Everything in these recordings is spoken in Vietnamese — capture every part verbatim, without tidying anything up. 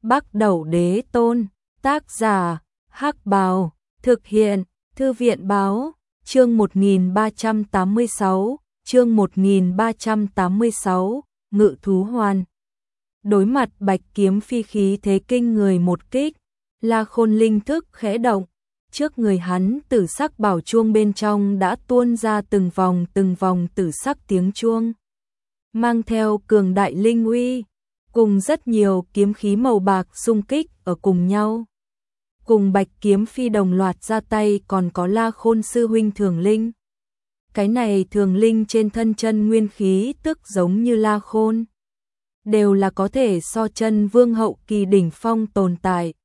Bắc Đẩu Đế Tôn, tác giả, Hắc Bào, thực hiện, Thư viện Báo, chương một nghìn ba trăm tám mươi sáu, chương một nghìn ba trăm tám mươi sáu, Ngự Thú Hoàn. Đối mặt Bạch Kiếm Phi khí thế kinh người một kích, La Khôn linh thức khẽ động, trước người hắn tử sắc bảo chuông bên trong đã tuôn ra từng vòng từng vòng tử sắc tiếng chuông, mang theo cường đại linh uy, cùng rất nhiều kiếm khí màu bạc xung kích ở cùng nhau. Cùng Bạch Kiếm Phi đồng loạt ra tay còn có La Khôn sư huynh Thường Linh. Cái này Thường Linh trên thân chân nguyên khí tức giống như La Khôn, đều là có thể so chân vương hậu kỳ đỉnh phong tồn tại.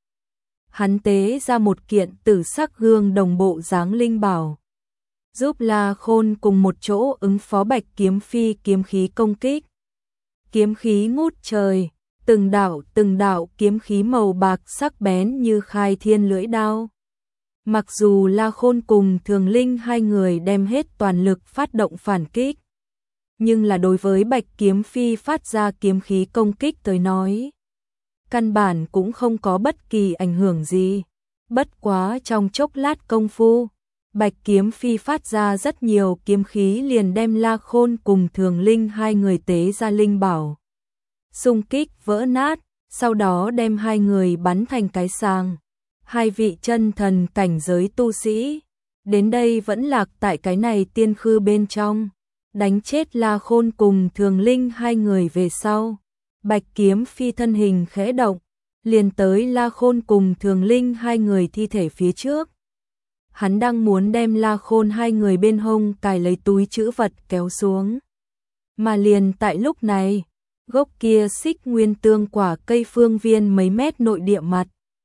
Hắn tế ra một kiện tử sắc gương đồng bộ dáng linh bảo, giúp La Khôn cùng một chỗ ứng phó Bạch Kiếm Phi kiếm khí công kích. Kiếm khí ngút trời, từng đạo từng đạo kiếm khí màu bạc sắc bén như khai thiên lưỡi đao. Mặc dù La Khôn cùng Thường Linh hai người đem hết toàn lực phát động phản kích, nhưng là đối với Bạch Kiếm Phi phát ra kiếm khí công kích tới nói, căn bản cũng không có bất kỳ ảnh hưởng gì. Bất quá trong chốc lát công phu, Bạch Kiếm Phi phát ra rất nhiều kiếm khí liền đem La Khôn cùng Thường Linh hai người tế ra linh bảo xung kích vỡ nát, sau đó đem hai người bắn thành cái sàng. Hai vị chân thần cảnh giới tu sĩ đến đây vẫn lạc tại cái này tiên khư bên trong, đánh chết La Khôn cùng Thường Linh hai người về sau, Bạch Kiếm Phi thân hình khẽ động, liền tới La Khôn cùng Thường Linh hai người thi thể phía trước. Hắn đang muốn đem La Khôn hai người bên hông cài lấy túi trữ vật kéo xuống. Mà liền tại lúc này, gốc kia xích nguyên tương quả cây phương viên mấy mét nội địa mặt,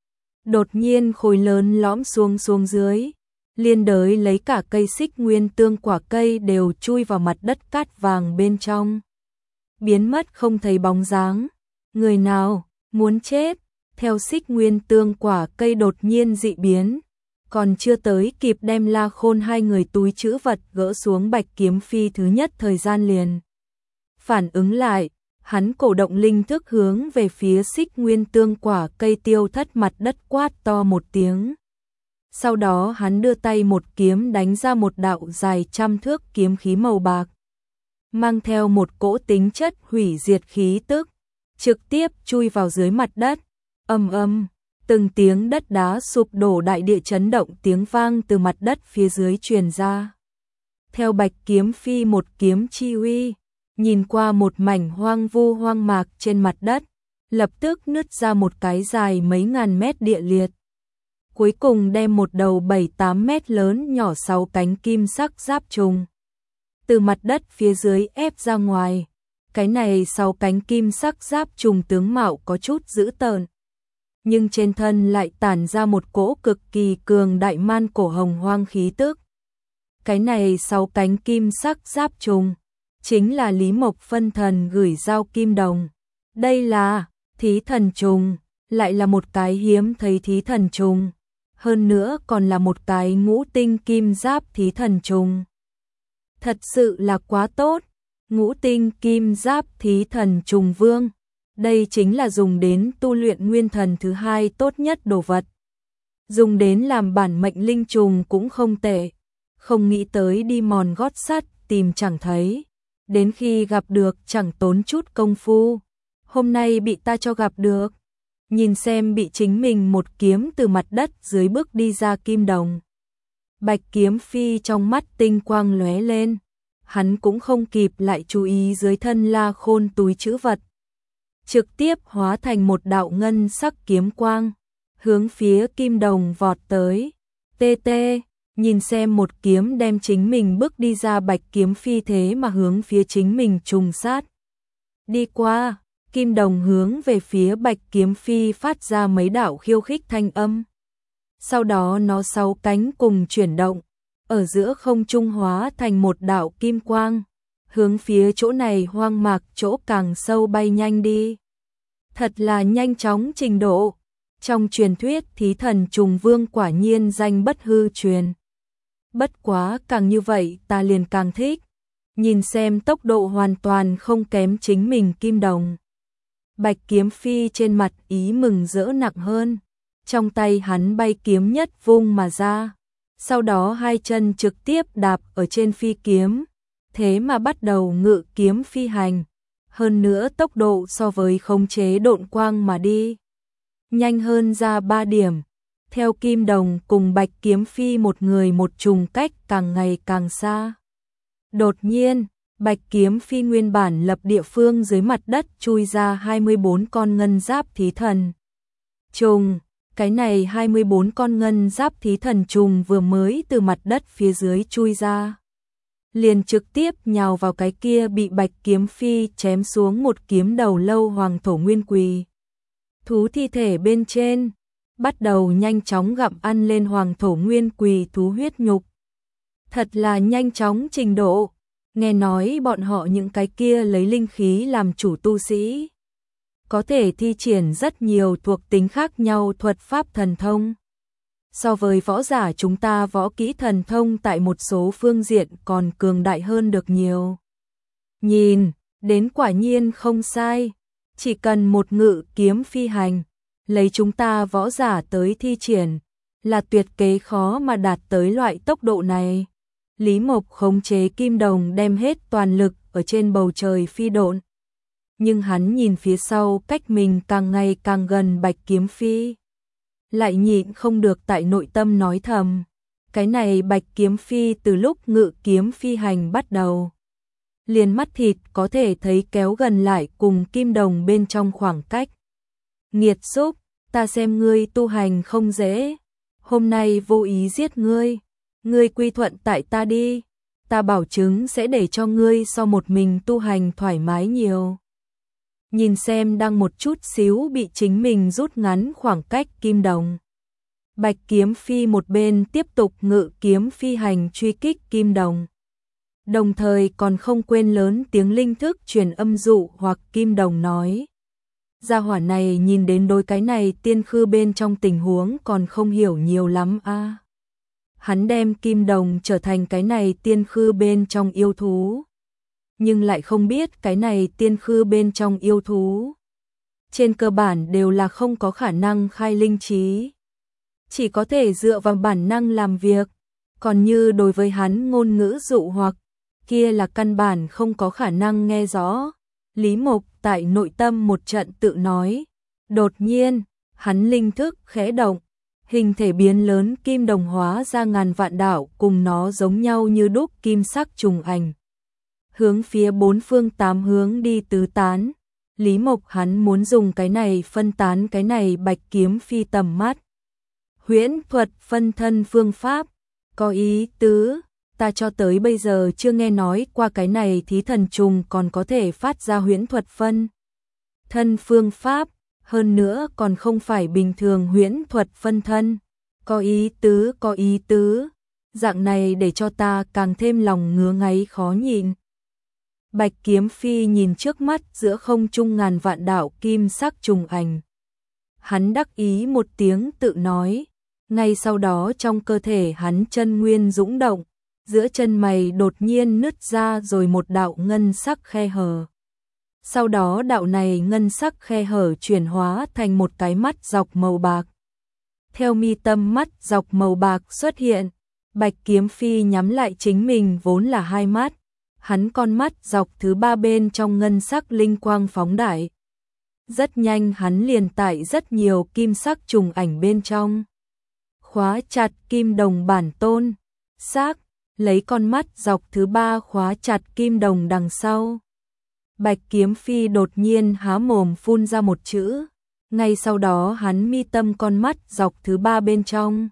đột nhiên khối lớn lõm xuống xuống dưới, liên đới lấy cả cây xích nguyên tương quả cây đều chui vào mặt đất cát vàng bên trong, biến mất không thấy bóng dáng. Người nào muốn chết? Theo xích nguyên tương quả cây đột nhiên dị biến, còn chưa tới kịp đem La Khôn hai người túi trữ vật gỡ xuống, Bạch Kiếm Phi thứ nhất thời gian liền phản ứng lại, hắn cổ động linh thức hướng về phía xích nguyên tương quả cây tiêu thất mặt đất quát to một tiếng. Sau đó hắn đưa tay một kiếm đánh ra một đạo dài trăm thước kiếm khí màu bạc, mang theo một cỗ tính chất hủy diệt khí tức, trực tiếp chui vào dưới mặt đất. Ầm ầm, từng tiếng đất đá sụp đổ, đại địa chấn động tiếng vang từ mặt đất phía dưới truyền ra. Theo Bạch Kiếm Phi một kiếm chi uy, nhìn qua một mảnh hoang vu hoang mạc trên mặt đất, lập tức nứt ra một cái dài mấy ngàn mét địa liệt. Cuối cùng đem một đầu bảy tám mét lớn nhỏ sáu cánh kim sắc giáp trùng từ mặt đất phía dưới ép ra ngoài. Cái này sáu cánh kim sắc giáp trùng tướng mạo có chút dữ tợn, nhưng trên thân lại tản ra một cỗ cực kỳ cường đại man cổ hồng hoang khí tức. Cái này sáu cánh kim sắc giáp trùng chính là Lý Mộc phân thần gửi giao kim đồng. Đây là thí thần trùng, lại là một cái hiếm thấy thí thần trùng, hơn nữa còn là một cái ngũ tinh kim giáp thí thần trùng. Thật sự là quá tốt. Ngũ tinh kim giáp thí thần trùng vương, đây chính là dùng đến tu luyện nguyên thần thứ hai tốt nhất đồ vật. Dùng đến làm bản mệnh linh trùng cũng không tệ. Không nghĩ tới đi mòn gót sắt tìm chẳng thấy, đến khi gặp được chẳng tốn chút công phu. Hôm nay bị ta cho gặp được. Nhìn xem bị chính mình một kiếm từ mặt đất dưới bước đi ra kim đồng, Bạch Kiếm Phi trong mắt tinh quang lóe lên. Hắn cũng không kịp lại chú ý dưới thân La Khôn túi trữ vật, trực tiếp hóa thành một đạo ngân sắc kiếm quang, hướng phía kim đồng vọt tới. Tê tê, nhìn xem một kiếm đem chính mình bước đi ra, Bạch Kiếm Phi thế mà hướng phía chính mình trùng sát đi qua. Kim đồng hướng về phía Bạch Kiếm Phi phát ra mấy đạo khiêu khích thanh âm, sau đó nó sáu cánh cùng chuyển động, ở giữa không trung hóa thành một đạo kim quang, hướng phía chỗ này hoang mạc chỗ càng sâu bay nhanh đi. Thật là nhanh chóng trình độ. Trong truyền thuyết thí thần trùng vương quả nhiên danh bất hư truyền. Bất quá càng như vậy ta liền càng thích. Nhìn xem tốc độ hoàn toàn không kém chính mình kim đồng. Bạch Kiếm Phi trên mặt ý mừng rỡ nặng hơn, trong tay hắn bay kiếm nhất vung mà ra, sau đó hai chân trực tiếp đạp ở trên phi kiếm, thế mà bắt đầu ngự kiếm phi hành, hơn nữa tốc độ so với khống chế độn quang mà đi nhanh hơn ra ba điểm. Theo Kim Đồng cùng Bạch Kiếm Phi một người một trùng cách càng ngày càng xa. Đột nhiên, Bạch Kiếm Phi nguyên bản lập địa phương dưới mặt đất chui ra hai mươi bốn con ngân giáp thí thần trùng. Cái này hai mươi bốn con ngân giáp thí thần trùng vừa mới từ mặt đất phía dưới chui ra, liền trực tiếp nhào vào cái kia bị Bạch Kiếm Phi chém xuống một kiếm đầu lâu hoàng thổ nguyên quỳ thú thi thể bên trên, bắt đầu nhanh chóng gặm ăn lên hoàng thổ nguyên quỳ thú huyết nhục. Thật là nhanh chóng trình độ, nghe nói bọn họ những cái kia lấy linh khí làm chủ tu sĩ, có thể thi triển rất nhiều thuộc tính khác nhau thuật pháp thần thông. So với võ giả chúng ta võ kỹ thần thông tại một số phương diện còn cường đại hơn được nhiều. Nhìn, đến quả nhiên không sai, chỉ cần một ngự kiếm phi hành, lấy chúng ta võ giả tới thi triển, là tuyệt kế khó mà đạt tới loại tốc độ này. Lý Mộc khống chế Kim Đồng đem hết toàn lực ở trên bầu trời phi độn. Nhưng hắn nhìn phía sau cách mình càng ngày càng gần Bạch Kiếm Phi, lại nhịn không được tại nội tâm nói thầm, cái này Bạch Kiếm Phi từ lúc ngự kiếm phi hành bắt đầu, liền mắt thịt có thể thấy kéo gần lại cùng Kim Đồng bên trong khoảng cách. Nghiệt xúc, ta xem ngươi tu hành không dễ, hôm nay vô ý giết ngươi, ngươi quy thuận tại ta đi, ta bảo chứng sẽ để cho ngươi so một mình tu hành thoải mái nhiều. Nhìn xem đang một chút xíu bị chính mình rút ngắn khoảng cách Kim Đồng, Bạch Kiếm Phi một bên tiếp tục ngự kiếm phi hành truy kích Kim Đồng, đồng thời còn không quên lớn tiếng linh thức truyền âm dụ hoặc Kim Đồng nói. Gia hỏa này nhìn đến đôi cái này tiên khư bên trong tình huống còn không hiểu nhiều lắm a. À. Hắn đem Kim Đồng trở thành cái này tiên khư bên trong yêu thú, nhưng lại không biết cái này tiên khư bên trong yêu thú trên cơ bản đều là không có khả năng khai linh trí, chỉ có thể dựa vào bản năng làm việc, còn như đối với hắn ngôn ngữ dụ hoặc kia là căn bản không có khả năng nghe rõ. Lý Mộc tại nội tâm một trận tự nói, đột nhiên, hắn linh thức khẽ động, hình thể biến lớn kim đồng hóa ra ngàn vạn đạo cùng nó giống nhau như đúc kim sắc trùng ảnh, hướng phía bốn phương tám hướng đi tứ tán. Lý Mộc hắn muốn dùng cái này phân tán cái này Bạch Kiếm Phi tầm mắt. Huyễn thuật phân thân phương pháp, có ý tứ, ta cho tới bây giờ chưa nghe nói qua cái này thí thần trùng còn có thể phát ra huyễn thuật phân thân phương pháp, hơn nữa còn không phải bình thường huyễn thuật phân thân, có ý tứ, có ý tứ, dạng này để cho ta càng thêm lòng ngứa ngáy khó nhịn. Bạch Kiếm Phi nhìn trước mắt giữa không trung ngàn vạn đạo kim sắc trùng ảnh. Hắn đắc ý một tiếng tự nói, ngay sau đó trong cơ thể hắn chân nguyên dũng động, giữa chân mày đột nhiên nứt ra rồi một đạo ngân sắc khe hở. Sau đó đạo này ngân sắc khe hở chuyển hóa thành một cái mắt dọc màu bạc. Theo mi tâm mắt dọc màu bạc xuất hiện, Bạch Kiếm Phi nhắm lại chính mình vốn là hai mắt. Hắn con mắt dọc thứ ba bên trong ngân sắc linh quang phóng đại. Rất nhanh hắn liền tại rất nhiều kim sắc trùng ảnh bên trong. Khóa chặt kim đồng bản tôn, xác, lấy con mắt dọc thứ ba khóa chặt kim đồng đằng sau. Bạch Kiếm Phi đột nhiên há mồm phun ra một chữ, ngay sau đó hắn mi tâm con mắt dọc thứ ba bên trong.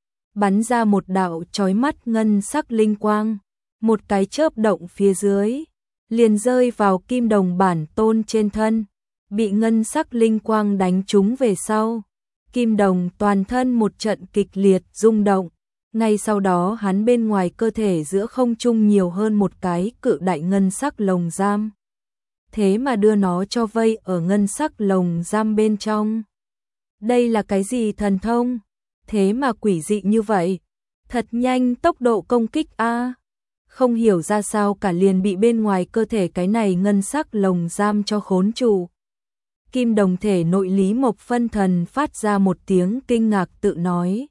Bắn ra một đạo chói mắt ngân sắc linh quang. Một cái chớp động phía dưới, liền rơi vào kim đồng bản tôn trên thân, bị ngân sắc linh quang đánh trúng về sau. Kim đồng toàn thân một trận kịch liệt rung động, ngay sau đó hắn bên ngoài cơ thể giữa không trung nhiều hơn một cái cự đại ngân sắc lồng giam. Thế mà đưa nó cho vây ở ngân sắc lồng giam bên trong. Đây là cái gì thần thông? Thế mà quỷ dị như vậy? Thật nhanh tốc độ công kích a. Không hiểu ra sao cả liền bị bên ngoài cơ thể cái này ngân sắc lồng giam cho khốn trụ. Kim đồng thể nội Lý Mộc phân thần phát ra một tiếng kinh ngạc tự nói.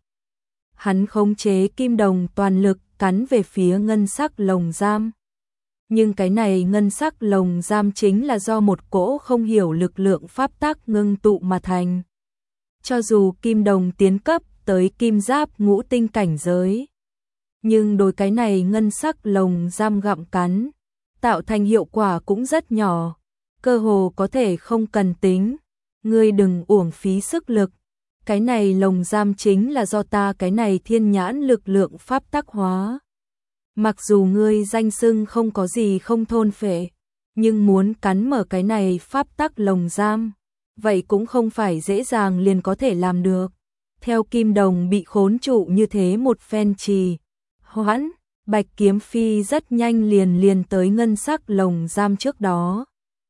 Hắn khống chế kim đồng toàn lực cắn về phía ngân sắc lồng giam. Nhưng cái này ngân sắc lồng giam chính là do một cỗ không hiểu lực lượng pháp tắc ngưng tụ mà thành. Cho dù kim đồng tiến cấp tới kim giáp ngũ tinh cảnh giới, nhưng đối cái này ngân sắc lồng giam gặm cắn, tạo thành hiệu quả cũng rất nhỏ, cơ hồ có thể không cần tính. Ngươi đừng uổng phí sức lực, cái này lồng giam chính là do ta cái này thiên nhãn lực lượng pháp tắc hóa. Mặc dù ngươi danh xưng không có gì không thôn phệ, nhưng muốn cắn mở cái này pháp tắc lồng giam, vậy cũng không phải dễ dàng liền có thể làm được. Theo kim đồng bị khốn trụ như thế một phen trì hoãn, Bạch Kiếm Phi rất nhanh liền liền tới ngân sắc lồng giam trước đó.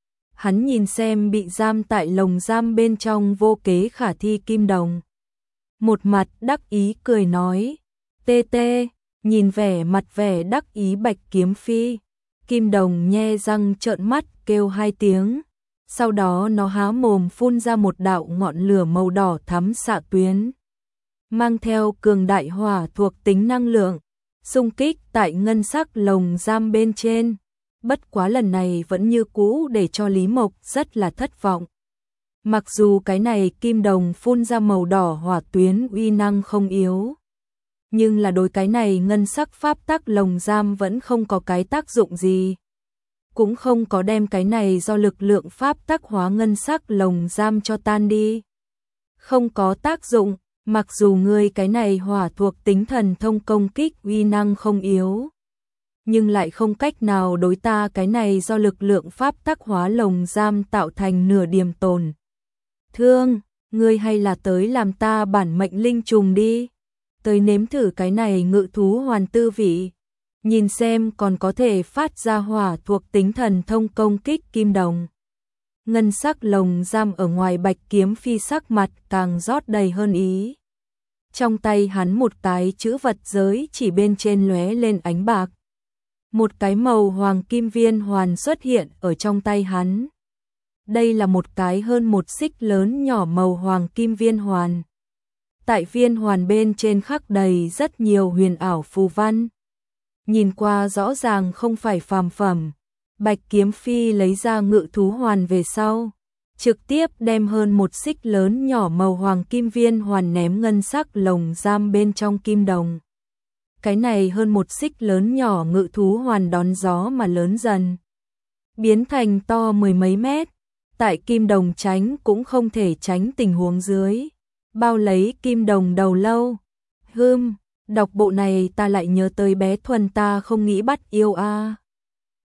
Hắn nhìn xem bị giam tại lồng giam bên trong vô kế khả thi kim đồng. Một mặt đắc ý cười nói, tê tê, nhìn vẻ mặt vẻ đắc ý Bạch Kiếm Phi. Kim đồng nhe răng trợn mắt kêu hai tiếng. Sau đó nó há mồm phun ra một đạo ngọn lửa màu đỏ thắm xạ tuyến. Mang theo cường đại hỏa thuộc tính năng lượng, xung kích tại ngân sắc lồng giam bên trên. Bất quá lần này vẫn như cũ để cho Lý Mộc rất là thất vọng. Mặc dù cái này kim đồng phun ra màu đỏ hỏa tuyến uy năng không yếu, nhưng là đối cái này ngân sắc pháp tắc lồng giam vẫn không có cái tác dụng gì. Cũng không có đem cái này do lực lượng pháp tắc hóa ngân sắc lồng giam cho tan đi. Không có tác dụng, mặc dù ngươi cái này hỏa thuộc tính thần thông công kích uy năng không yếu, nhưng lại không cách nào đối ta cái này do lực lượng pháp tắc hóa lồng giam tạo thành nửa điểm tổn thương. Ngươi hay là tới làm ta bản mệnh linh trùng đi, tới nếm thử cái này ngự thú hoàn tư vị, nhìn xem còn có thể phát ra hỏa thuộc tính thần thông công kích kim đồng. Ngân sắc lồng giam ở ngoài Bạch Kiếm Phi sắc mặt càng rót đầy hơn ý. Trong tay hắn một cái chữ vật giới chỉ bên trên lóe lên ánh bạc. Một cái màu hoàng kim viên hoàn xuất hiện ở trong tay hắn. Đây là một cái hơn một xích lớn nhỏ màu hoàng kim viên hoàn. Tại viên hoàn bên trên khắc đầy rất nhiều huyền ảo phù văn. Nhìn qua rõ ràng không phải phàm phẩm. Bạch Kiếm Phi lấy ra ngự thú hoàn về sau, trực tiếp đem hơn một xích lớn nhỏ màu hoàng kim viên hoàn ném ngân sắc lồng giam bên trong kim đồng. Cái này hơn một xích lớn nhỏ ngự thú hoàn đón gió mà lớn dần, biến thành to mười mấy mét. Tại kim đồng tránh cũng không thể tránh tình huống dưới, bao lấy kim đồng đầu lâu. Hừm, đọc bộ này ta lại nhớ tới bé Thuần ta không nghĩ bắt yêu a. À.